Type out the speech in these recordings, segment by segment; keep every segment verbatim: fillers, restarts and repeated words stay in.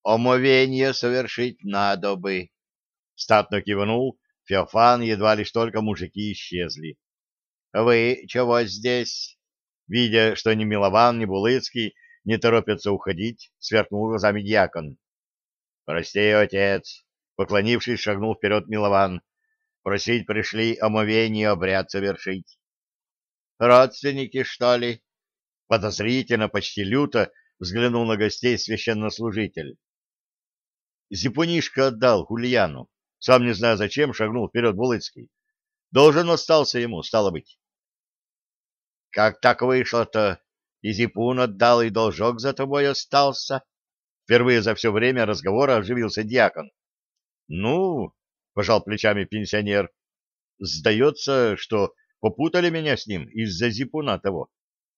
омовение совершить надо бы. Статно кивнул Феофан, едва лишь только мужики исчезли. — Вы чего здесь? Видя, что ни Милован, ни Булыцкий не торопятся уходить, сверкнул глазами дьякон. — Прости, отец, — поклонившись, шагнул вперед Милован. — Просить пришли омовение обряд совершить. — Родственники, что ли? Подозрительно, почти люто взглянул на гостей священнослужитель. Зипунишка отдал Ульяну. Сам не зная зачем, шагнул вперед Булыцкий. Должен остался ему, стало быть. — Как так вышло-то? И Зипун отдал, и должок за тобой остался? Впервые за все время разговора оживился дьякон. — Ну, — пожал плечами пенсионер, — сдается, что попутали меня с ним из-за Зипуна того.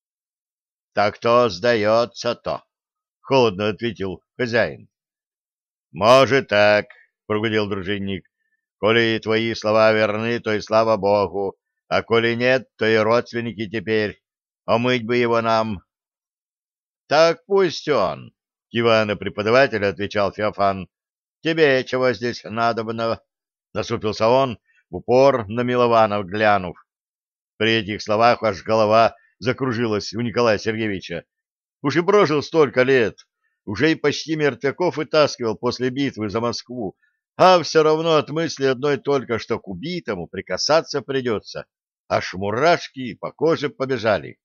— Так кто сдается-то? — холодно ответил хозяин. — Может так, — прогудел дружинник. — Коли твои слова верны, то и слава богу, а коли нет, то и родственники теперь. Омыть бы его нам. — Так пусть он, — кивая на преподавателя, отвечал Феофан. — Тебе чего здесь надобно? — насупился он, в упор на Милованов глянув. При этих словах аж голова закружилась у Николая Сергеевича. Уж и прожил столько лет, уже и почти мертвяков вытаскивал после битвы за Москву, а все равно от мысли одной только, что к убитому прикасаться придется, аж мурашки по коже побежали.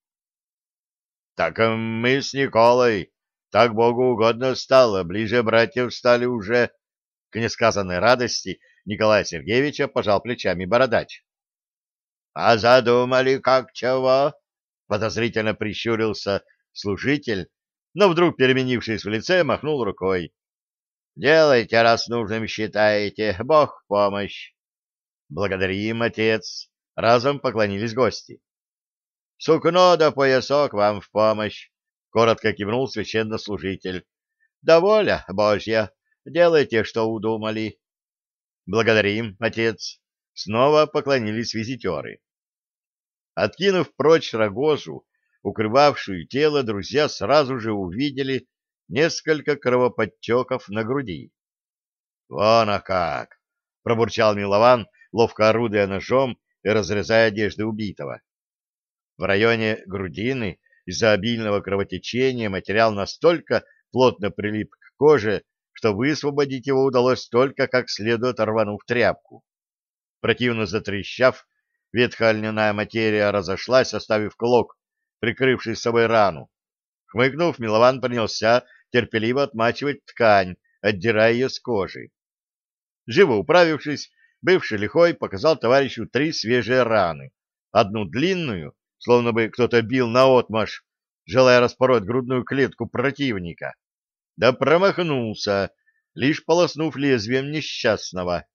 — Так мы с Николой, так Богу угодно стало, ближе братьев стали уже. К несказанной радости Николая Сергеевича пожал плечами бородач. — А задумали как чего? — подозрительно прищурился служитель, но вдруг, переменившись в лице, махнул рукой. — Делайте, раз нужным считаете, Бог в помощь. — Благодарим, отец. Разом поклонились гости. — Сукно да поясок вам в помощь, — коротко кивнул священнослужитель. — Да воля Божья, делайте, что удумали. — Благодарим, отец. Снова поклонились визитеры. Откинув прочь рогожу, укрывавшую тело, друзья сразу же увидели несколько кровоподтеков на груди. — Вон а как! — пробурчал Милован, ловко орудуя ножом и разрезая одежды убитого. В районе грудины из-за обильного кровотечения материал настолько плотно прилип к коже, что высвободить его удалось только как следует рванув тряпку. Противно затрещав, ветхая льняная материя разошлась, оставив клок, прикрывший собой рану. Хмыкнув, Милован принялся терпеливо отмачивать ткань, отдирая ее с кожи. Живо управившись, бывший лихой показал товарищу три свежие раны. Одну длинную, словно бы кто-то бил наотмашь, желая распороть грудную клетку противника. Да промахнулся, лишь полоснув лезвием несчастного.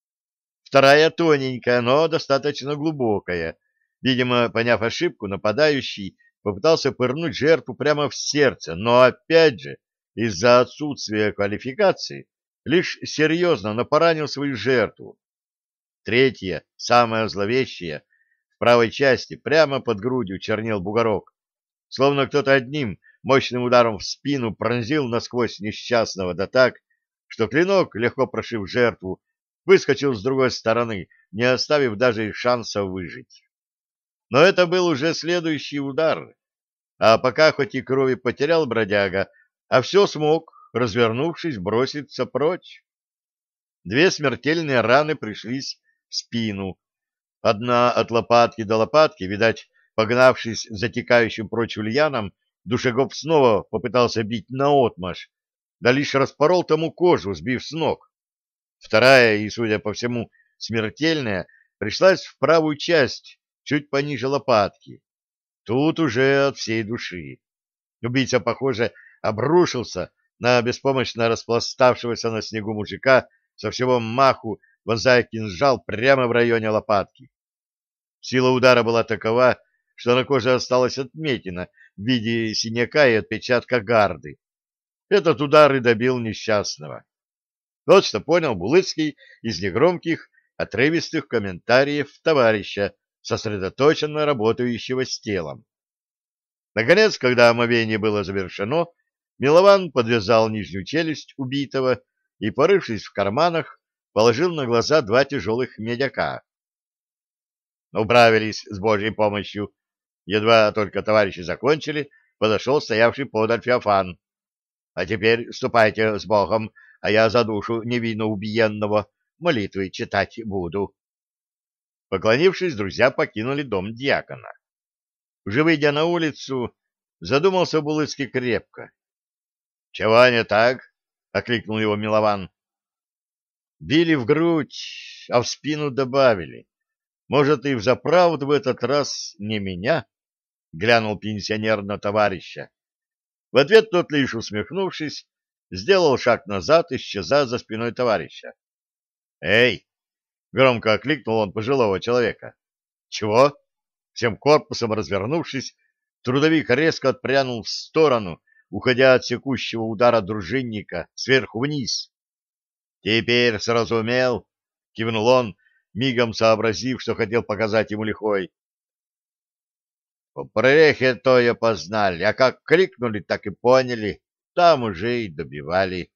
Вторая тоненькая, но достаточно глубокая. Видимо, поняв ошибку, нападающий попытался пырнуть жертву прямо в сердце, но опять же, из-за отсутствия квалификации, лишь серьезно, но поранил свою жертву. Третья, самая зловещая, в правой части, прямо под грудью чернел бугорок, словно кто-то одним мощным ударом в спину пронзил насквозь несчастного, да так, что клинок, легко прошив жертву, выскочил с другой стороны, не оставив даже шанса выжить. Но это был уже следующий удар, а пока хоть и крови потерял бродяга, а все смог, развернувшись, броситься прочь. Две смертельные раны пришлись в спину. Одна от лопатки до лопатки, видать, погнавшись за текающим прочь Ульяном, душегуб снова попытался бить наотмашь, да лишь распорол тому кожу, сбив с ног. Вторая и, судя по всему, смертельная, пришлась в правую часть, чуть пониже лопатки. Тут уже от всей души. Убийца, похоже, обрушился на беспомощно распластавшегося на снегу мужика, со всего маху вонзая кинжал прямо в районе лопатки. Сила удара была такова, что на коже осталась отметина в виде синяка и отпечатка гарды. Этот удар и добил несчастного. Вот что понял Булыцкий из негромких, отрывистых комментариев товарища, сосредоточенно работающего с телом. Наконец, когда омовение было завершено, Милован подвязал нижнюю челюсть убитого и, порывшись в карманах, положил на глаза два тяжелых медяка. Управились с Божьей помощью. Едва только товарищи закончили, подошел стоявший подаль Феофан. — А теперь ступайте с Богом, а я за душу невинно убиенного молитвы читать буду. Поклонившись, друзья покинули дом дьякона. Уже выйдя на улицу, задумался Булыцкий крепко. — Чего не так? — окликнул его Милован. Били в грудь, а в спину добавили. Может, и взаправду в этот раз не меня? — глянул пенсионер на товарища. В ответ тот, лишь усмехнувшись, сделал шаг назад, исчезая за спиной товарища. «Эй!» — громко окликнул он пожилого человека. «Чего?» Всем корпусом развернувшись, трудовик резко отпрянул в сторону, уходя от секущего удара дружинника сверху вниз. «Теперь сразумел!» — кивнул он, мигом сообразив, что хотел показать ему лихой. По прорехе то и познали, а как крикнули, так и поняли, там уже и добивали.